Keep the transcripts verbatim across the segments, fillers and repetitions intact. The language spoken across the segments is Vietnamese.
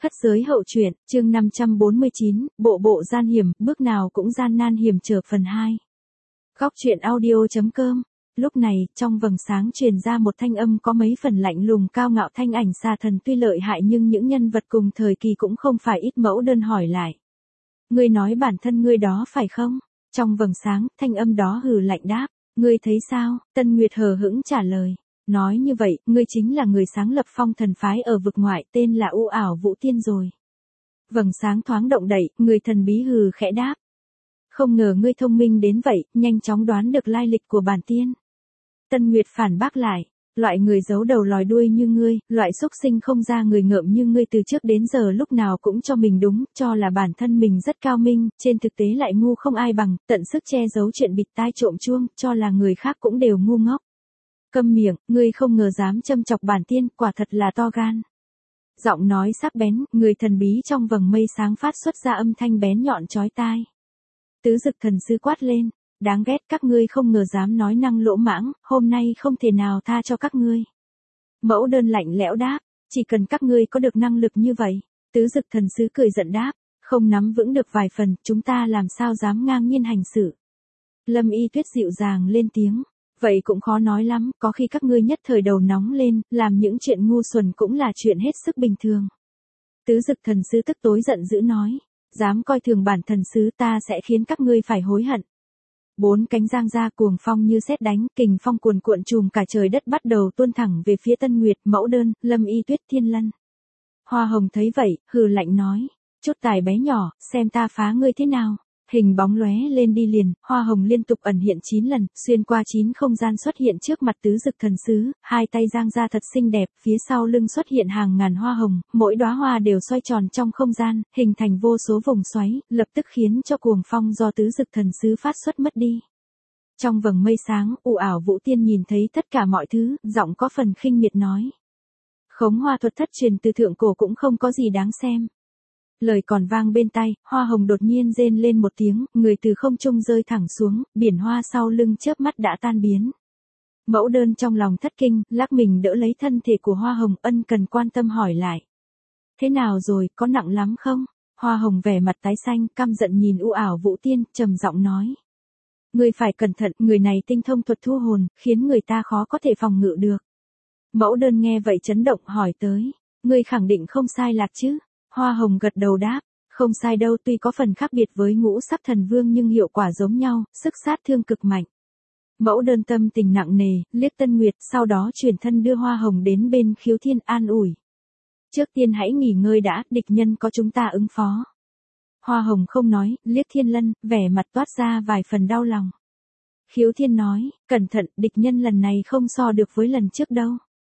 Thất giới hậu truyện, chương năm trăm bốn mươi chín, bộ bộ gian hiểm, bước nào cũng gian nan hiểm trở phần hai. Góc truyện audio.com. Lúc này, trong vầng sáng truyền ra một thanh âm có mấy phần lạnh lùng cao ngạo, thanh ảnh xà thần tuy lợi hại nhưng những nhân vật cùng thời kỳ cũng không phải ít. Mẫu Đơn hỏi lại. Ngươi nói bản thân ngươi đó phải không? Trong vầng sáng, thanh âm đó hừ lạnh đáp. Ngươi thấy sao? Tân Nguyệt hờ hững trả lời. Nói như vậy, ngươi chính là người sáng lập Phong Thần phái ở vực ngoại, tên là U Ảo Vũ Tiên rồi. Vầng sáng thoáng động đậy, người thần bí hừ khẽ đáp. Không ngờ ngươi thông minh đến vậy, nhanh chóng đoán được lai lịch của bản tiên. Tân Nguyệt phản bác lại, loại người giấu đầu lòi đuôi như ngươi, loại xúc sinh không ra người ngợm như ngươi từ trước đến giờ lúc nào cũng cho mình đúng, cho là bản thân mình rất cao minh, trên thực tế lại ngu không ai bằng, tận sức che giấu chuyện bịt tai trộm chuông, cho là người khác cũng đều ngu ngốc. Câm miệng, ngươi không ngờ dám châm chọc bản tiên, quả thật là to gan. Giọng nói sắc bén, người thần bí trong vầng mây sáng phát xuất ra âm thanh bén nhọn chói tai. Tứ Dực Thần Sứ quát lên, đáng ghét, các ngươi không ngờ dám nói năng lỗ mãng, hôm nay không thể nào tha cho các ngươi. Mẫu Đơn lạnh lẽo đáp, chỉ cần các ngươi có được năng lực như vậy. Tứ Dực Thần Sứ cười giận đáp, không nắm vững được vài phần, chúng ta làm sao dám ngang nhiên hành xử. Lâm Y Tuyết dịu dàng lên tiếng. Vậy cũng khó nói lắm, có khi các ngươi nhất thời đầu nóng lên, làm những chuyện ngu xuẩn cũng là chuyện hết sức bình thường. Tứ Dực Thần Sứ tức tối giận dữ nói, dám coi thường bản thần sứ, ta sẽ khiến các ngươi phải hối hận. Bốn cánh giang ra cuồng phong như sét đánh, kình phong cuồn cuộn trùm cả trời đất bắt đầu tuôn thẳng về phía Tân Nguyệt, Mẫu Đơn, Lâm Y Tuyết, Thiên Lân. Hoa Hồng thấy vậy, hừ lạnh nói, chút tài bé nhỏ, xem ta phá ngươi thế nào. Hình bóng lóe lên đi liền, Hoa Hồng liên tục ẩn hiện chín lần, xuyên qua chín không gian xuất hiện trước mặt Tứ Dực Thần Sứ, hai tay giang ra thật xinh đẹp, phía sau lưng xuất hiện hàng ngàn hoa hồng, mỗi đóa hoa đều xoay tròn trong không gian, hình thành vô số vòng xoáy, lập tức khiến cho cuồng phong do Tứ Dực Thần Sứ phát xuất mất đi. Trong vầng mây sáng, U Ảo Vũ Tiên nhìn thấy tất cả mọi thứ, giọng có phần khinh miệt nói. Khống hoa thuật thất truyền từ thượng cổ cũng không có gì đáng xem. Lời còn vang bên tai, Hoa Hồng đột nhiên rên lên một tiếng, người từ không trung rơi thẳng xuống, biển hoa sau lưng chớp mắt đã tan biến. Mẫu Đơn trong lòng thất kinh, lắc mình đỡ lấy thân thể của Hoa Hồng, ân cần quan tâm hỏi lại. Thế nào rồi, có nặng lắm không? Hoa Hồng vẻ mặt tái xanh, căm giận nhìn U Ảo Vũ Tiên, trầm giọng nói. Người phải cẩn thận, người này tinh thông thuật thu hồn, khiến người ta khó có thể phòng ngự được. Mẫu Đơn nghe vậy chấn động hỏi tới. Người khẳng định không sai lạc chứ? Hoa Hồng gật đầu đáp, không sai đâu, tuy có phần khác biệt với Ngũ Sắc Thần Vương nhưng hiệu quả giống nhau, sức sát thương cực mạnh. Mẫu Đơn tâm tình nặng nề, liếc Tân Nguyệt, sau đó chuyển thân đưa Hoa Hồng đến bên Khiếu Thiên an ủi. Trước tiên hãy nghỉ ngơi đã, địch nhân có chúng ta ứng phó. Hoa Hồng không nói, liếc Thiên Lân, vẻ mặt toát ra vài phần đau lòng. Khiếu Thiên nói, cẩn thận, địch nhân lần này không so được với lần trước đâu.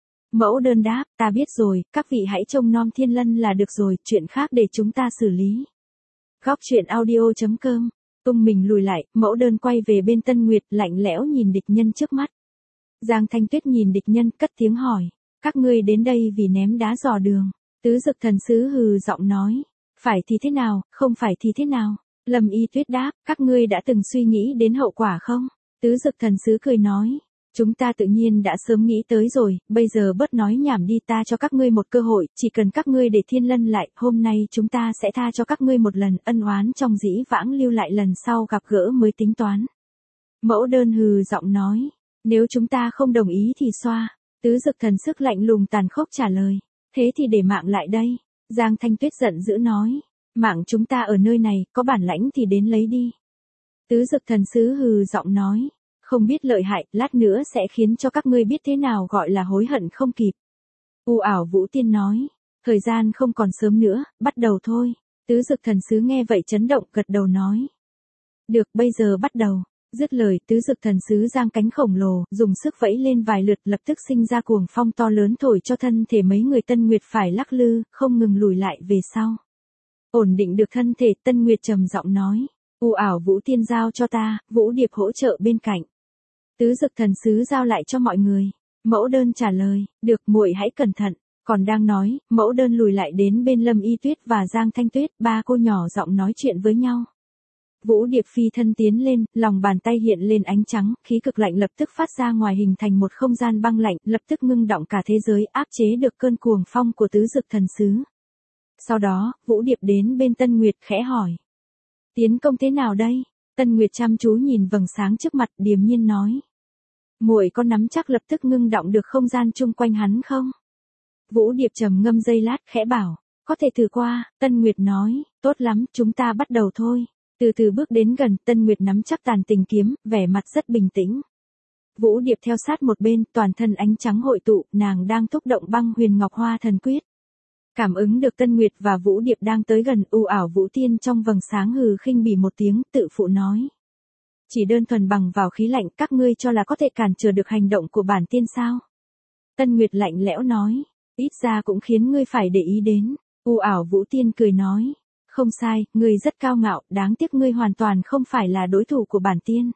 Mẫu Đơn đáp, ta biết rồi, các vị hãy trông nom Thiên Lân là được rồi, chuyện khác để chúng ta xử lý. Góc truyện audio.com. Tung mình lùi lại, Mẫu Đơn quay về bên Tân Nguyệt, lạnh lẽo nhìn địch nhân trước mắt. Giang Thanh Tuyết nhìn địch nhân, cất tiếng hỏi, các ngươi đến đây vì ném đá dò đường. Tứ Dực Thần Sứ hừ giọng nói, phải thì thế nào, không phải thì thế nào. Lâm Y Tuyết đáp, các ngươi đã từng suy nghĩ đến hậu quả không? Tứ Dực Thần Sứ cười nói. Chúng ta tự nhiên đã sớm nghĩ tới rồi, bây giờ bớt nói nhảm đi, ta cho các ngươi một cơ hội, chỉ cần các ngươi để Thiên Lân lại, hôm nay chúng ta sẽ tha cho các ngươi một lần, ân oán trong dĩ vãng lưu lại lần sau gặp gỡ mới tính toán. Mẫu Đơn hừ giọng nói, nếu chúng ta không đồng ý thì xoa. Tứ Dực Thần Sức lạnh lùng tàn khốc trả lời, thế thì để mạng lại đây. Giang Thanh Tuyết giận dữ nói, mạng chúng ta ở nơi này, có bản lãnh thì đến lấy đi. Tứ Dực Thần Sứ hừ giọng nói. Không biết lợi hại, lát nữa sẽ khiến cho các ngươi biết thế nào gọi là hối hận không kịp. U Ảo Vũ Tiên nói, thời gian không còn sớm nữa, bắt đầu thôi. Tứ Dực Thần Sứ nghe vậy chấn động, gật đầu nói. Được, bây giờ bắt đầu. Dứt lời, Tứ Dực Thần Sứ giang cánh khổng lồ, dùng sức vẫy lên vài lượt, lập tức sinh ra cuồng phong to lớn thổi cho thân thể mấy người Tân Nguyệt phải lắc lư, không ngừng lùi lại về sau. Ổn định được thân thể, Tân Nguyệt trầm giọng nói, U Ảo Vũ Tiên giao cho ta, Vũ Điệp hỗ trợ bên cạnh. Tứ Dực Thần Sứ giao lại cho mọi người. Mẫu Đơn trả lời, được, muội hãy cẩn thận. Còn đang nói, Mẫu Đơn lùi lại đến bên Lâm Y Tuyết và Giang Thanh Tuyết, ba cô nhỏ giọng nói chuyện với nhau. Vũ Điệp phi thân tiến lên, lòng bàn tay hiện lên ánh trắng, khí cực lạnh lập tức phát ra ngoài hình thành một không gian băng lạnh, lập tức ngưng đọng cả thế giới, áp chế được cơn cuồng phong của Tứ Dực Thần Sứ. Sau đó, Vũ Điệp đến bên Tân Nguyệt khẽ hỏi. Tiến công thế nào đây? Tân Nguyệt chăm chú nhìn vầng sáng trước mặt, điềm nhiên nói. Muội có nắm chắc lập tức ngưng động được không gian chung quanh hắn không? Vũ Điệp trầm ngâm giây lát khẽ bảo. Có thể thử qua, Tân Nguyệt nói. Tốt lắm, chúng ta bắt đầu thôi. Từ từ bước đến gần, Tân Nguyệt nắm chắc tàn tình kiếm, vẻ mặt rất bình tĩnh. Vũ Điệp theo sát một bên, toàn thân ánh trắng hội tụ, nàng đang thúc động băng huyền ngọc hoa thần quyết. Cảm ứng được Tân Nguyệt và Vũ Điệp đang tới gần, u ảo Vũ Tiên trong vầng sáng hừ khinh bỉ một tiếng, tự phụ nói. Chỉ đơn thuần bằng vào khí lạnh, các ngươi cho là có thể cản trở được hành động của bản tiên sao? Tân Nguyệt lạnh lẽo nói, ít ra cũng khiến ngươi phải để ý đến. U ảo Vũ Tiên cười nói, không sai, ngươi rất cao ngạo, đáng tiếc ngươi hoàn toàn không phải là đối thủ của bản tiên.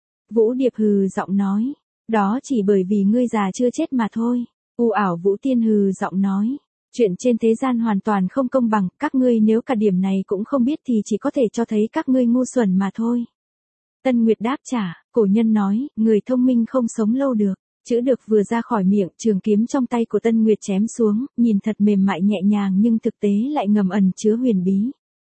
Vũ Điệp hừ giọng nói, đó chỉ bởi vì ngươi già chưa chết mà thôi. U ảo Vũ Tiên hừ giọng nói, chuyện trên thế gian hoàn toàn không công bằng, các ngươi nếu cả điểm này cũng không biết thì chỉ có thể cho thấy các ngươi ngu xuẩn mà thôi. Tân Nguyệt đáp trả, cổ nhân nói, người thông minh không sống lâu được. Chữ được vừa ra khỏi miệng, trường kiếm trong tay của Tân Nguyệt chém xuống, nhìn thật mềm mại nhẹ nhàng nhưng thực tế lại ngầm ẩn chứa huyền bí.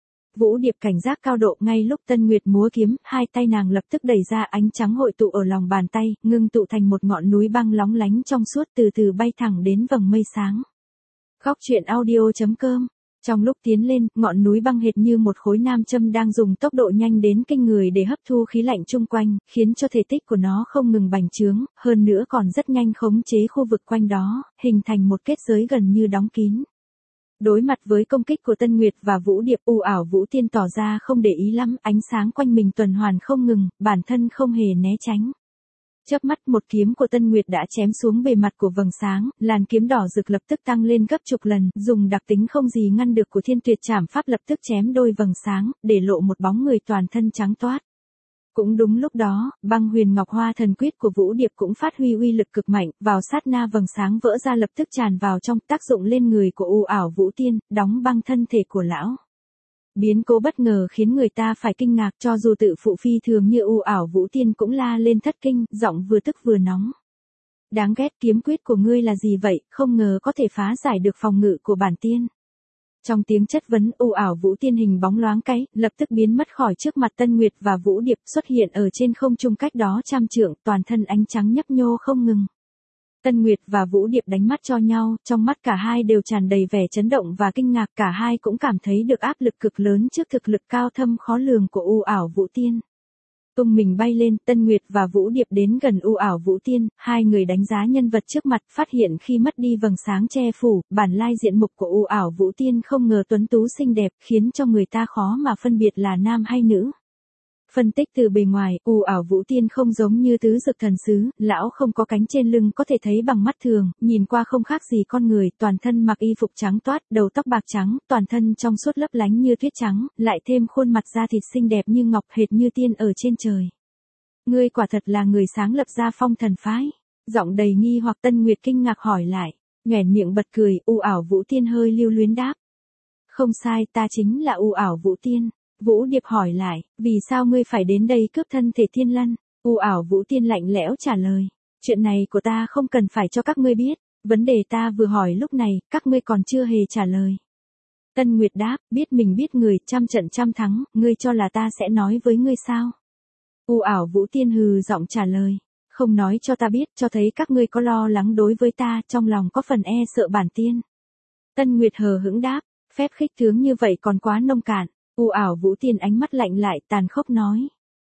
Vũ Điệp cảnh giác cao độ, ngay lúc Tân Nguyệt múa kiếm, hai tay nàng lập tức đẩy ra, ánh trắng hội tụ ở lòng bàn tay, ngưng tụ thành một ngọn núi băng lóng lánh trong suốt, từ từ bay thẳng đến vầng mây sáng. Góc truyện audio chấm com. Trong lúc tiến lên, ngọn núi băng hệt như một khối nam châm đang dùng tốc độ nhanh đến kinh người để hấp thu khí lạnh chung quanh, khiến cho thể tích của nó không ngừng bành trướng, hơn nữa còn rất nhanh khống chế khu vực quanh đó, hình thành một kết giới gần như đóng kín. Đối mặt với công kích của Tân Nguyệt và Vũ Điệp, u ảo Vũ Tiên tỏ ra không để ý lắm, ánh sáng quanh mình tuần hoàn không ngừng, bản thân không hề né tránh. Chớp mắt, một kiếm của Tân Nguyệt đã chém xuống bề mặt của vầng sáng, làn kiếm đỏ rực lập tức tăng lên gấp chục lần, dùng đặc tính không gì ngăn được của Thiên Tuyệt Trảm Pháp lập tức chém đôi vầng sáng, để lộ một bóng người toàn thân trắng toát. Cũng đúng lúc đó, băng huyền ngọc hoa thần quyết của Vũ Điệp cũng phát huy uy lực cực mạnh, vào sát na vầng sáng vỡ ra lập tức tràn vào trong, tác dụng lên người của u ảo Vũ Tiên, đóng băng thân thể của lão. Biến cố bất ngờ khiến người ta phải kinh ngạc, cho dù tự phụ phi thường như u ảo Vũ Tiên cũng la lên thất kinh, giọng vừa tức vừa nóng. Đáng ghét, kiếm quyết của ngươi là gì vậy, không ngờ có thể phá giải được phòng ngự của bản tiên. Trong tiếng chất vấn, u ảo Vũ Tiên hình bóng loáng cái, lập tức biến mất khỏi trước mặt Tân Nguyệt và Vũ Điệp, xuất hiện ở trên không trung cách đó trăm trượng, toàn thân ánh trắng nhấp nhô không ngừng. Tân Nguyệt và Vũ Điệp đánh mắt cho nhau, trong mắt cả hai đều tràn đầy vẻ chấn động và kinh ngạc, cả hai cũng cảm thấy được áp lực cực lớn trước thực lực cao thâm khó lường của u ảo Vũ Tiên. Tung mình bay lên, Tân Nguyệt và Vũ Điệp đến gần u ảo Vũ Tiên, hai người đánh giá nhân vật trước mặt, phát hiện khi mất đi vầng sáng che phủ, bản lai diện mục của u ảo Vũ Tiên không ngờ tuấn tú xinh đẹp, khiến cho người ta khó mà phân biệt là nam hay nữ. Phân tích từ bề ngoài, u ảo Vũ Tiên không giống như tứ dực thần sứ, lão không có cánh trên lưng có thể thấy bằng mắt thường, nhìn qua không khác gì con người, toàn thân mặc y phục trắng toát, đầu tóc bạc trắng, toàn thân trong suốt lấp lánh như tuyết trắng, lại thêm khuôn mặt da thịt xinh đẹp như ngọc, hệt như tiên ở trên trời. Ngươi quả thật là người sáng lập ra Phong Thần phái. Giọng đầy nghi hoặc Tân Nguyệt kinh ngạc hỏi lại, nhoẻn miệng bật cười, u ảo Vũ Tiên hơi lưu luyến đáp. Không sai, ta chính là u ảo Vũ Tiên. Vũ Điệp hỏi lại, vì sao ngươi phải đến đây cướp thân thể Thiên Lân? U ảo Vũ Tiên lạnh lẽo trả lời, chuyện này của ta không cần phải cho các ngươi biết, vấn đề ta vừa hỏi lúc này, các ngươi còn chưa hề trả lời. Tân Nguyệt đáp, biết mình biết người, trăm trận trăm thắng, ngươi cho là ta sẽ nói với ngươi sao? U ảo Vũ Tiên hừ giọng trả lời, không nói cho ta biết, cho thấy các ngươi có lo lắng đối với ta, trong lòng có phần e sợ bản tiên. Tân Nguyệt hờ hững đáp, phép khích tướng như vậy còn quá nông cạn. U ảo Vũ Tiên ánh mắt lạnh lại, tàn khốc nói.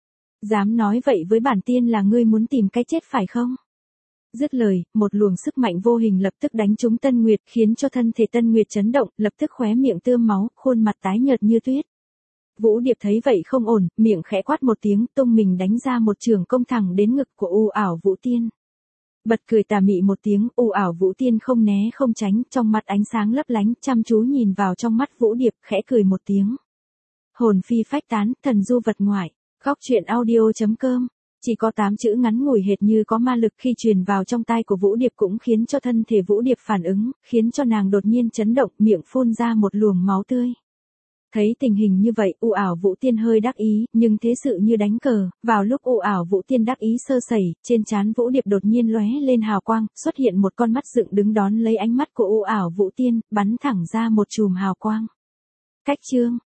Dám nói vậy với bản tiên là ngươi muốn tìm cái chết phải không? Dứt lời, một luồng sức mạnh vô hình lập tức đánh trúng Tân Nguyệt, khiến cho thân thể Tân Nguyệt chấn động, lập tức khóe miệng tươm máu, khuôn mặt tái nhợt như tuyết. Vũ Điệp thấy vậy không ổn, miệng khẽ quát một tiếng, tung mình đánh ra một chưởng công thẳng đến ngực của u ảo Vũ Tiên. Bật cười tà mị một tiếng, u ảo Vũ Tiên không né không tránh, trong mắt ánh sáng lấp lánh, chăm chú nhìn vào trong mắt Vũ Điệp, khẽ cười một tiếng. Hồn phi phách tán, thần du vật ngoại. Góc truyện audio chấm com. Chỉ có tám chữ ngắn ngủi hệt như có ma lực khi truyền vào trong tai của Vũ Điệp cũng khiến cho thân thể Vũ Điệp phản ứng, khiến cho nàng đột nhiên chấn động, miệng phun ra một luồng máu tươi. Thấy tình hình như vậy, u ảo Vũ Tiên hơi đắc ý, nhưng thế sự như đánh cờ, vào lúc u ảo Vũ Tiên đắc ý sơ sẩy, trên trán Vũ Điệp đột nhiên lóe lên hào quang, xuất hiện một con mắt dựng đứng đón lấy ánh mắt của u ảo Vũ Tiên, bắn thẳng ra một chùm hào quang. Cách chương